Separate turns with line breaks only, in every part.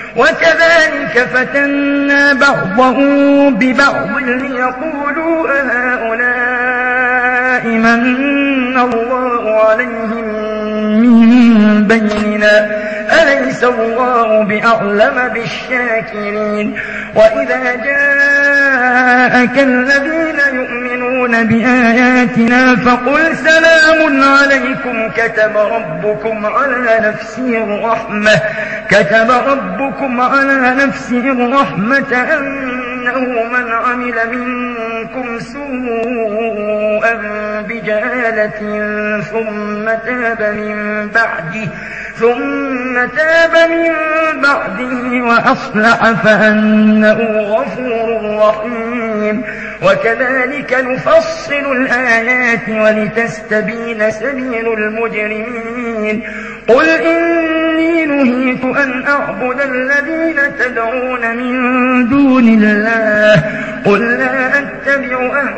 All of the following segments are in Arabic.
وكذلك فتنا بعضهم ببعض ليقولوا أهؤلاء من الله عليهم من بيننا أليس الله بأعلم بالشاكرين وإذا جاءك الذين يؤمنون بآياتنا فقل سلام عليكم كتب ربكم على نفسه الرحمة أنه من عمل منكم سوءا بجهالة ثم تاب من بعده وأصلح فأنه غفور رحيم وكذلك نفصل الآيات ولتستبين سبيل المجرمين قل إني نهيت أن أعبد الذين تدعون من دون الله قل لا أتبع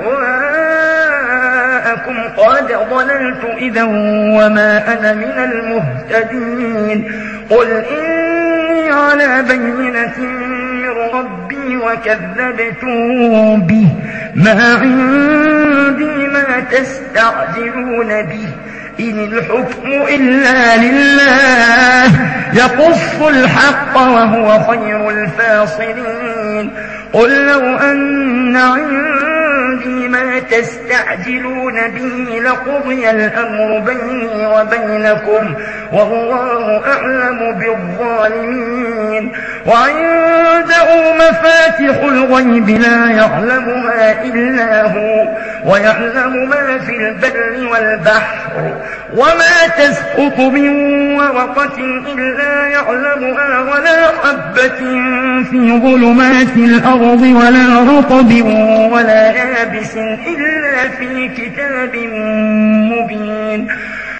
أهواءكم قد ضللت إذا وما أنا من المهتدين قل إني على بينة من ربي وكذبتم به ما عندي ما تستعجلون به إن الحكم إلا لله يقص الحق وهو خير الفاصلين قل لو أن عندي ما تستعجلون به لقضي الأمر بيني وبينكم والله أعلم بالظالمين وعنده مفاتح الغيب لا يعلمها إلا هو ويعلم ما في البر والبحر وما تسقط من ورقة إلا يعلمها ولا حبة في ظلمات الأرض ولا رطب ولا يابس إلا في كتاب مبين